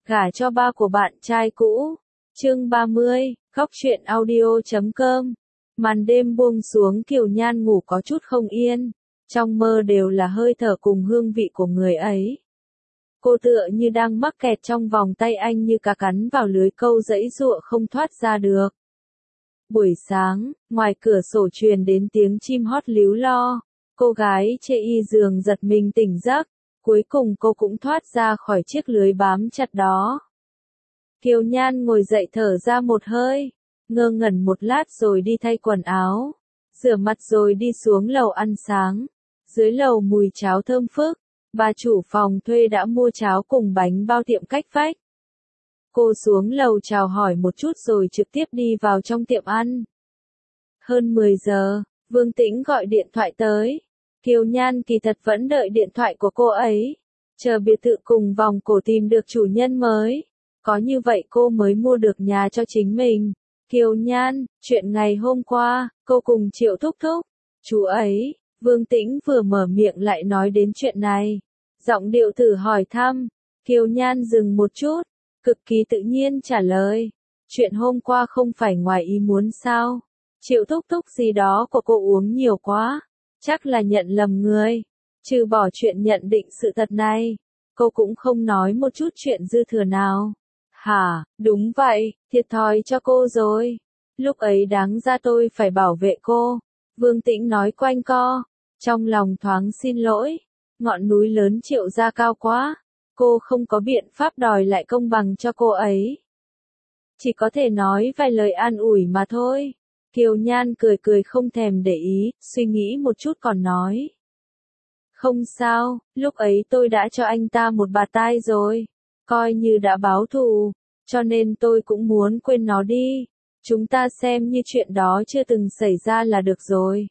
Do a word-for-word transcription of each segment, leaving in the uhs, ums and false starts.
Gả cho ba của bạn trai cũ. Chương ba mươi, Góc truyện audio chấm com. Màn đêm buông xuống, Kiều Nhan ngủ có chút không yên. Trong mơ đều là hơi thở cùng hương vị của người ấy. Cô tựa như đang mắc kẹt trong vòng tay anh, như cá cắn vào lưới câu giãy giụa không thoát ra được. Buổi sáng, ngoài cửa sổ truyền đến tiếng chim hót líu lo. Cô gái chê y giường giật mình tỉnh giấc. Cuối cùng cô cũng thoát ra khỏi chiếc lưới bám chặt đó. Kiều Nhan ngồi dậy thở ra một hơi, ngơ ngẩn một lát rồi đi thay quần áo, rửa mặt rồi đi xuống lầu ăn sáng. Dưới lầu mùi cháo thơm phức, bà chủ phòng thuê đã mua cháo cùng bánh bao tiệm cách vách. Cô xuống lầu chào hỏi một chút rồi trực tiếp đi vào trong tiệm ăn. Hơn mười giờ, Vương Tĩnh gọi điện thoại tới. Kiều Nhan kỳ thật vẫn đợi điện thoại của cô ấy, chờ biệt thự cùng vòng cổ tìm được chủ nhân mới. Có như vậy cô mới mua được nhà cho chính mình. Kiều Nhan, chuyện ngày hôm qua, cô cùng Triệu Thúc Thúc, chú ấy, Vương Tĩnh vừa mở miệng lại nói đến chuyện này. Giọng điệu thử hỏi thăm, Kiều Nhan dừng một chút, cực kỳ tự nhiên trả lời. Chuyện hôm qua không phải ngoài ý muốn sao? Triệu Thúc Thúc gì đó của cô uống nhiều quá, chắc là nhận lầm người. Trừ bỏ chuyện nhận định sự thật này, cô cũng không nói một chút chuyện dư thừa nào. Hả, đúng vậy, thiệt thòi cho cô rồi. Lúc ấy đáng ra tôi phải bảo vệ cô. Vương Tĩnh nói quanh co, trong lòng thoáng xin lỗi. Ngọn núi lớn Triệu gia cao quá, cô không có biện pháp đòi lại công bằng cho cô ấy. Chỉ có thể nói vài lời an ủi mà thôi. Kiều Nhan cười cười không thèm để ý, suy nghĩ một chút còn nói. Không sao, lúc ấy tôi đã cho anh ta một bạt tai rồi. Coi như đã báo thù, cho nên tôi cũng muốn quên nó đi. Chúng ta xem như chuyện đó chưa từng xảy ra là được rồi.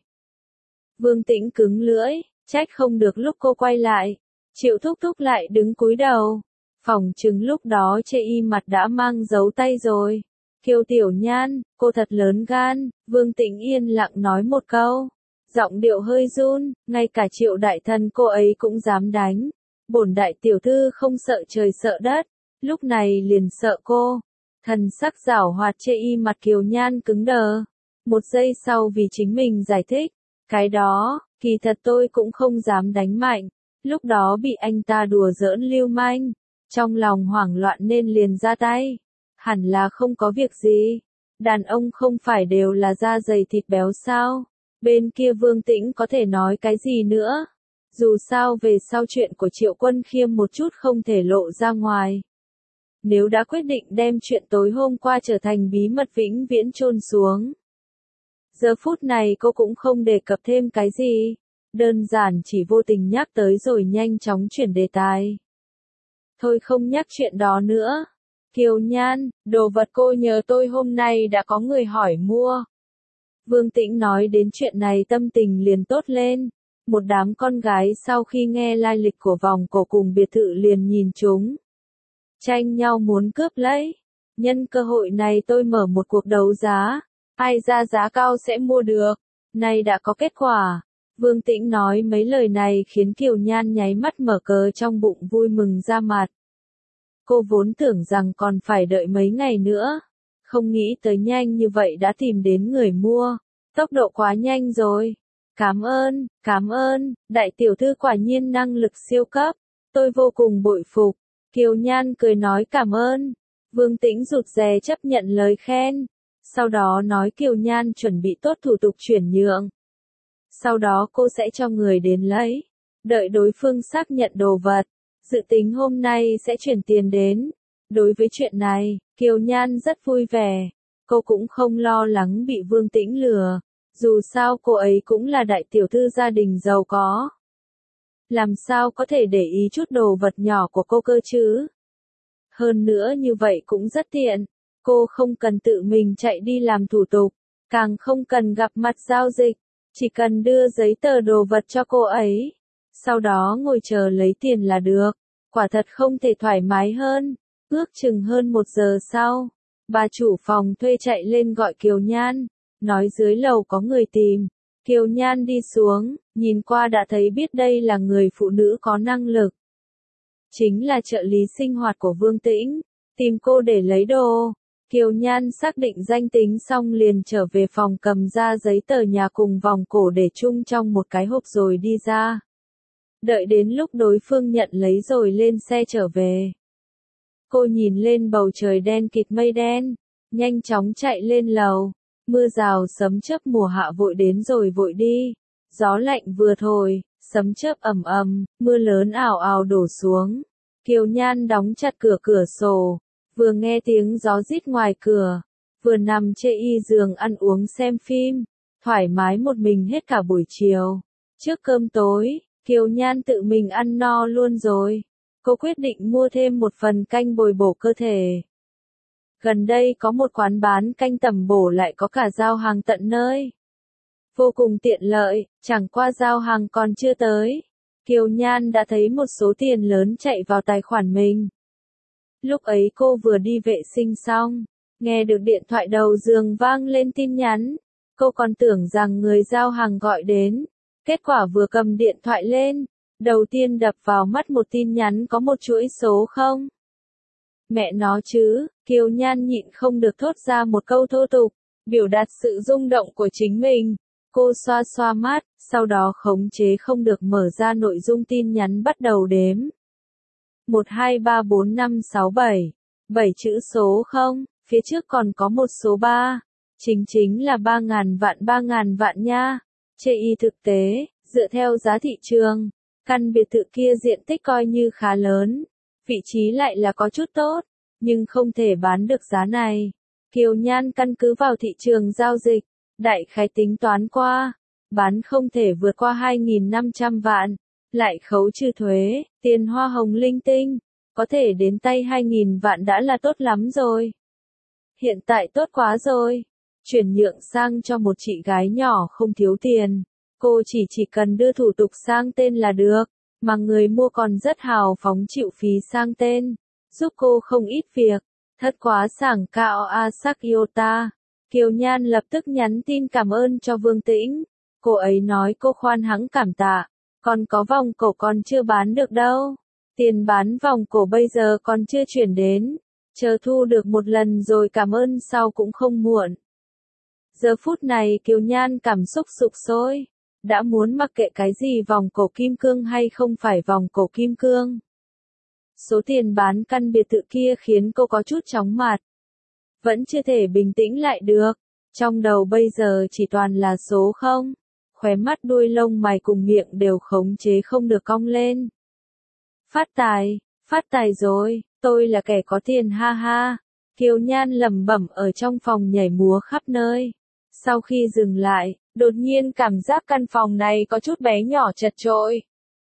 Vương Tĩnh cứng lưỡi, trách không được lúc cô quay lại. Triệu Thúc Thúc lại đứng cúi đầu. Phỏng chừng lúc đó chê y mặt đã mang dấu tay rồi. Kiều Tiểu Nhan, cô thật lớn gan. Vương Tĩnh yên lặng nói một câu. Giọng điệu hơi run, ngay cả Triệu đại thần cô ấy cũng dám đánh. Bổn đại tiểu thư không sợ trời sợ đất, lúc này liền sợ cô. Thần sắc giảo hoạt chê y mặt Kiều Nhan cứng đờ. Một giây sau vì chính mình giải thích, cái đó, kỳ thật tôi cũng không dám đánh mạnh. Lúc đó bị anh ta đùa giỡn lưu manh, trong lòng hoảng loạn nên liền ra tay. Hẳn là không có việc gì, đàn ông không phải đều là da dày thịt béo sao? Bên kia Vương Tĩnh có thể nói cái gì nữa? Dù sao về sau chuyện của Triệu Quân Khiêm một chút không thể lộ ra ngoài. Nếu đã quyết định đem chuyện tối hôm qua trở thành bí mật vĩnh viễn chôn xuống. Giờ phút này cô cũng không đề cập thêm cái gì. Đơn giản chỉ vô tình nhắc tới rồi nhanh chóng chuyển đề tài. Thôi không nhắc chuyện đó nữa. Kiều Nhan, đồ vật cô nhờ tôi hôm nay đã có người hỏi mua. Vương Tĩnh nói đến chuyện này tâm tình liền tốt lên. Một đám con gái sau khi nghe lai lịch của vòng cổ cùng biệt thự liền nhìn chúng. Tranh nhau muốn cướp lấy. Nhân cơ hội này tôi mở một cuộc đấu giá. Ai ra giá cao sẽ mua được. Nay đã có kết quả. Vương Tĩnh nói mấy lời này khiến Kiều Nhan nháy mắt mở cờ trong bụng vui mừng ra mặt. Cô vốn tưởng rằng còn phải đợi mấy ngày nữa. Không nghĩ tới nhanh như vậy đã tìm đến người mua. Tốc độ quá nhanh rồi. Cảm ơn, cảm ơn, đại tiểu thư quả nhiên năng lực siêu cấp. Tôi vô cùng bội phục. Kiều Nhan cười nói cảm ơn. Vương Tĩnh rụt rè chấp nhận lời khen. Sau đó nói Kiều Nhan chuẩn bị tốt thủ tục chuyển nhượng. Sau đó cô sẽ cho người đến lấy. Đợi đối phương xác nhận đồ vật. Dự tính hôm nay sẽ chuyển tiền đến. Đối với chuyện này, Kiều Nhan rất vui vẻ. Cô cũng không lo lắng bị Vương Tĩnh lừa. Dù sao cô ấy cũng là đại tiểu thư gia đình giàu có. Làm sao có thể để ý chút đồ vật nhỏ của cô cơ chứ? Hơn nữa như vậy cũng rất tiện. Cô không cần tự mình chạy đi làm thủ tục. Càng không cần gặp mặt giao dịch. Chỉ cần đưa giấy tờ đồ vật cho cô ấy. Sau đó ngồi chờ lấy tiền là được. Quả thật không thể thoải mái hơn. Ước chừng hơn một giờ sau. Bà chủ phòng thuê chạy lên gọi Kiều Nhan. Nói dưới lầu có người tìm. Kiều Nhan đi xuống, nhìn qua đã thấy biết đây là người phụ nữ có năng lực. chính là trợ lý sinh hoạt của Vương Tĩnh, tìm cô để lấy đồ. Kiều Nhan xác định danh tính xong liền trở về phòng cầm ra giấy tờ nhà cùng vòng cổ để chung trong một cái hộp rồi đi ra. Đợi đến lúc đối phương nhận lấy rồi lên xe trở về. Cô nhìn lên bầu trời đen kịt mây đen, nhanh chóng chạy lên lầu. Mưa rào sấm chớp mùa hạ vội đến rồi vội đi. Gió lạnh vừa thổi, sấm chớp ầm ầm, mưa lớn ảo ảo đổ xuống. Kiều Nhan đóng chặt cửa cửa sổ, vừa nghe tiếng gió rít ngoài cửa, vừa nằm chê y giường ăn uống xem phim, thoải mái một mình hết cả buổi chiều. Trước cơm tối, Kiều Nhan tự mình ăn no luôn rồi. Cô quyết định mua thêm một phần canh bồi bổ cơ thể. Gần đây có một quán bán canh tẩm bổ lại có cả giao hàng tận nơi. Vô cùng tiện lợi, chẳng qua giao hàng còn chưa tới. Kiều Nhan đã thấy một số tiền lớn chạy vào tài khoản mình. Lúc ấy cô vừa đi vệ sinh xong, nghe được điện thoại đầu giường vang lên tin nhắn. Cô còn tưởng rằng người giao hàng gọi đến. Kết quả vừa cầm điện thoại lên, đầu tiên đập vào mắt một tin nhắn có một chuỗi số không. Mẹ nó chứ, Kiều Nhan nhịn không được thốt ra một câu thô tục, biểu đạt sự rung động của chính mình. Cô xoa xoa mắt, sau đó khống chế không được mở ra nội dung tin nhắn bắt đầu đếm. một hai ba bốn năm sáu bảy, bảy chữ số không, phía trước còn có một số ba, chính chính là ba ngàn vạn ba ngàn vạn nha. Chê y thực tế, dựa theo giá thị trường, căn biệt thự kia diện tích coi như khá lớn, vị trí lại là có chút tốt, nhưng không thể bán được giá này. Kiều Nhan căn cứ vào thị trường giao dịch, đại khái tính toán qua, bán không thể vượt qua hai nghìn năm trăm vạn, lại khấu trừ thuế, tiền hoa hồng linh tinh, có thể đến tay hai nghìn vạn đã là tốt lắm rồi. Hiện tại tốt quá rồi, chuyển nhượng sang cho một chị gái nhỏ không thiếu tiền, cô chỉ chỉ cần đưa thủ tục sang tên là được, mà người mua còn rất hào phóng chịu phí sang tên, giúp cô không ít việc, thất quá sảng cao a sắc yota. Kiều Nhan lập tức nhắn tin cảm ơn cho Vương Tĩnh, cô ấy nói cô khoan hắng cảm tạ, còn có vòng cổ còn chưa bán được đâu, tiền bán vòng cổ bây giờ còn chưa chuyển đến, chờ thu được một lần rồi cảm ơn sau cũng không muộn. Giờ phút này Kiều Nhan cảm xúc sục sôi, đã muốn mặc kệ cái gì vòng cổ kim cương hay không phải vòng cổ kim cương. Số tiền bán căn biệt thự kia khiến cô có chút chóng mặt. Vẫn chưa thể bình tĩnh lại được, trong đầu bây giờ chỉ toàn là số không, khóe mắt đuôi lông mày cùng miệng đều khống chế không được cong lên. Phát tài, phát tài rồi, tôi là kẻ có tiền ha ha. Kiều Nhan lẩm bẩm ở trong phòng nhảy múa khắp nơi. Sau khi dừng lại, đột nhiên cảm giác căn phòng này có chút bé nhỏ chật chội.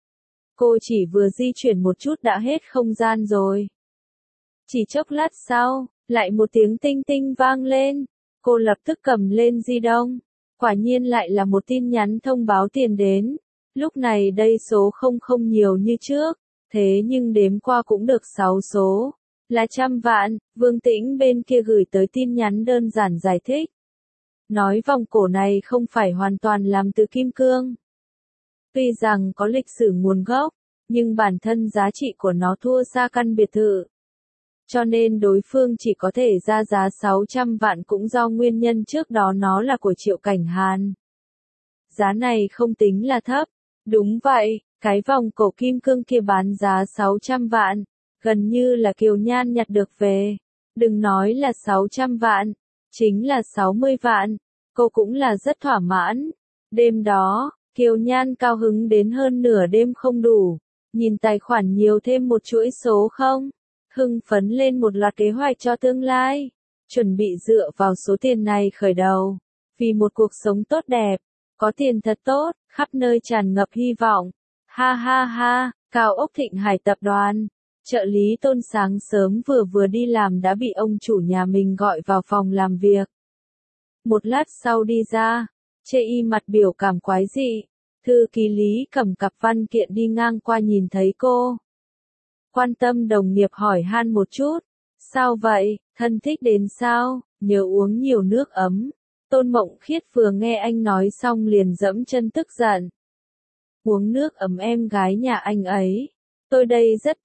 Cô chỉ vừa di chuyển một chút đã hết không gian rồi. Chỉ chốc lát sau, lại một tiếng tinh tinh vang lên. Cô lập tức cầm lên di động. Quả nhiên lại là một tin nhắn thông báo tiền đến. Lúc này đây số không không nhiều như trước, thế nhưng đếm qua cũng được sáu số. Là trăm vạn, Vương Tĩnh bên kia gửi tới tin nhắn đơn giản giải thích. Nói vòng cổ này không phải hoàn toàn làm từ kim cương. Tuy rằng có lịch sử nguồn gốc, nhưng bản thân giá trị của nó thua xa căn biệt thự. Cho nên đối phương chỉ có thể ra giá sáu trăm vạn cũng do nguyên nhân trước đó nó là của Triệu Cảnh Hàn. Giá này không tính là thấp. Đúng vậy, cái vòng cổ kim cương kia bán giá sáu trăm vạn, gần như là Kiều Nhan nhặt được về. Đừng nói là sáu trăm vạn, chính là sáu mươi vạn, cô cũng là rất thỏa mãn. Đêm đó, Kiều Nhan cao hứng đến hơn nửa đêm không đủ, nhìn tài khoản nhiều thêm một chuỗi số không, hưng phấn lên một loạt kế hoạch cho tương lai, chuẩn bị dựa vào số tiền này khởi đầu, vì một cuộc sống tốt đẹp, có tiền thật tốt, khắp nơi tràn ngập hy vọng. Ha ha ha, Cao ốc Thịnh Hải tập đoàn, trợ lý Tôn sáng sớm vừa vừa đi làm đã bị ông chủ nhà mình gọi vào phòng làm việc. Một lát sau đi ra, chê y mặt biểu cảm quái dị, thư ký Lý cầm cặp văn kiện đi ngang qua nhìn thấy cô. Quan tâm đồng nghiệp hỏi han một chút, sao vậy, thân thích đến sao, nhớ uống nhiều nước ấm. Tôn Mộng Khiết vừa nghe anh nói xong liền dẫm chân tức giận. Uống nước ấm em gái nhà anh ấy, tôi đây rất tốt,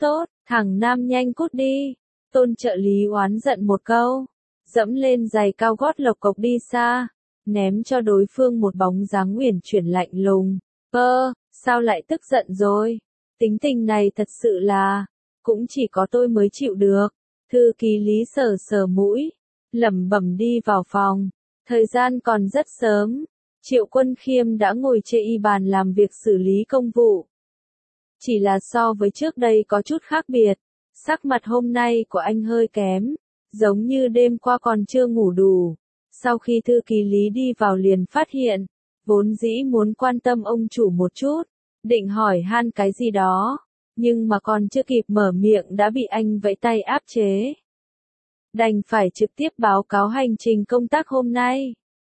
Thằng nam nhanh cút đi. Tôn trợ lý oán giận một câu, dẫm lên giày cao gót lộc cộc đi xa, ném cho đối phương một bóng dáng uyển chuyển lạnh lùng. Ơ, sao lại tức giận rồi? Tính tình này thật sự là, cũng chỉ có tôi mới chịu được. Thư ký Lý sờ sờ mũi, lẩm bẩm đi vào phòng. Thời gian còn rất sớm, Triệu Quân Khiêm đã ngồi chê y bàn làm việc xử lý công vụ. Chỉ là so với trước đây có chút khác biệt, sắc mặt hôm nay của anh hơi kém, giống như đêm qua còn chưa ngủ đủ. Sau khi thư ký Lý đi vào liền phát hiện, vốn dĩ muốn quan tâm ông chủ một chút, định hỏi han cái gì đó, nhưng mà còn chưa kịp mở miệng đã bị anh vẫy tay áp chế. Đành phải trực tiếp báo cáo hành trình công tác hôm nay.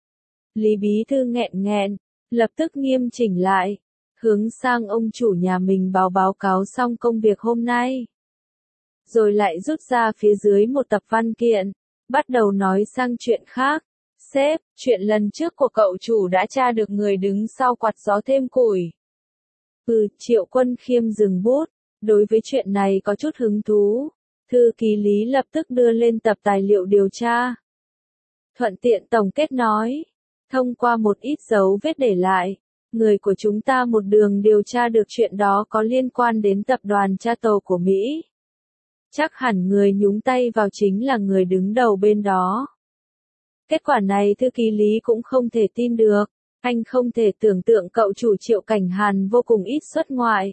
Lý bí thư nghẹn nghẹn, lập tức nghiêm chỉnh lại, hướng sang ông chủ nhà mình báo báo cáo xong công việc hôm nay. Rồi lại rút ra phía dưới một tập văn kiện, bắt đầu nói sang chuyện khác. Sếp, chuyện lần trước của cậu chủ đã tra được người đứng sau quạt gió thêm củi. Ừ, Triệu Quân Khiêm dừng bút, đối với chuyện này có chút hứng thú. Thư ký Lý lập tức đưa lên tập tài liệu điều tra. Thuận tiện tổng kết nói, thông qua một ít dấu vết để lại, người của chúng ta một đường điều tra được chuyện đó có liên quan đến tập đoàn cha tàu của Mỹ. Chắc hẳn người nhúng tay vào chính là người đứng đầu bên đó. Kết quả này thư ký Lý cũng không thể tin được, anh không thể tưởng tượng cậu chủ Triệu Cảnh Hàn vô cùng ít xuất ngoại.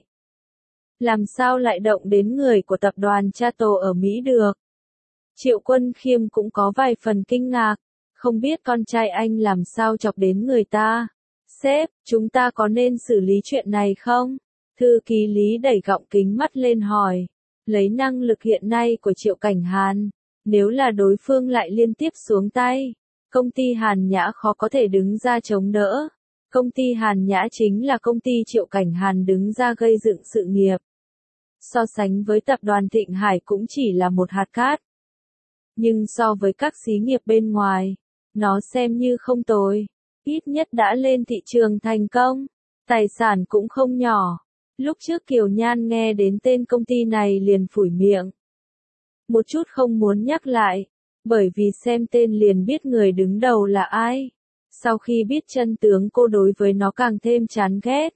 Làm sao lại động đến người của tập đoàn cha tàu ở Mỹ được? Triệu Quân Khiêm cũng có vài phần kinh ngạc, không biết con trai anh làm sao chọc đến người ta. Sếp, chúng ta có nên xử lý chuyện này không? Thư ký Lý đẩy gọng kính mắt lên hỏi, lấy năng lực hiện nay của Triệu Cảnh Hàn, nếu là đối phương lại liên tiếp xuống tay, công ty Hàn Nhã khó có thể đứng ra chống đỡ. Công ty Hàn Nhã chính là công ty Triệu Cảnh Hàn đứng ra gây dựng sự nghiệp. So sánh với tập đoàn Thịnh Hải cũng chỉ là một hạt cát. Nhưng so với các xí nghiệp bên ngoài, nó xem như không tồi. Ít nhất đã lên thị trường thành công. Tài sản cũng không nhỏ. Lúc trước Kiều Nhan nghe đến tên công ty này liền phủi miệng. Một chút không muốn nhắc lại, bởi vì xem tên liền biết người đứng đầu là ai. Sau khi biết chân tướng cô đối với nó càng thêm chán ghét.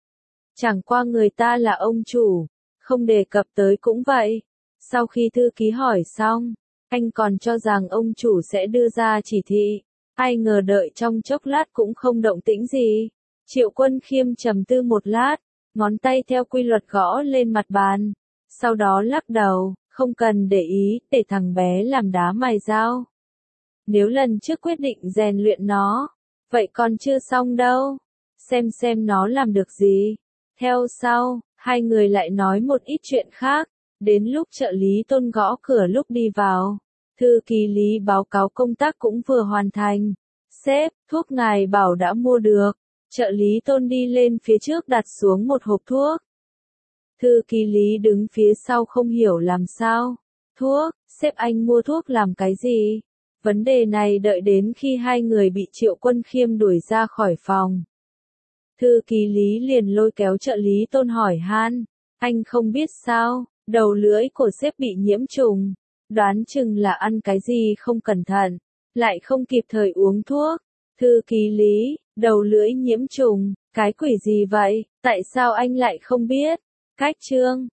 Chẳng qua người ta là ông chủ, không đề cập tới cũng vậy. Sau khi thư ký hỏi xong, anh còn cho rằng ông chủ sẽ đưa ra chỉ thị. Ai ngờ đợi trong chốc lát cũng không động tĩnh gì. Triệu Quân Khiêm trầm tư một lát, ngón tay theo quy luật gõ lên mặt bàn. Sau đó lắc đầu, không cần để ý, để thằng bé làm đá mài dao. Nếu lần trước quyết định rèn luyện nó, vậy còn chưa xong đâu. Xem xem nó làm được gì. Theo sau, hai người lại nói một ít chuyện khác. Đến lúc trợ lý Tôn gõ cửa lúc đi vào, thư ký Lý báo cáo công tác cũng vừa hoàn thành. Sếp, thuốc ngài bảo đã mua được. Trợ lý Tôn đi lên phía trước đặt xuống một hộp thuốc. Thư ký Lý đứng phía sau không hiểu làm sao. Thuốc, sếp anh mua thuốc làm cái gì? Vấn đề này đợi đến khi hai người bị Triệu Quân Khiêm đuổi ra khỏi phòng. Thư ký Lý liền lôi kéo trợ lý Tôn hỏi han. Anh không biết sao, đầu lưỡi của sếp bị nhiễm trùng. Đoán chừng là ăn cái gì không cẩn thận, lại không kịp thời uống thuốc. Thư ký Lý, đầu lưỡi nhiễm trùng, cái quỷ gì vậy, tại sao anh lại không biết? Cách chương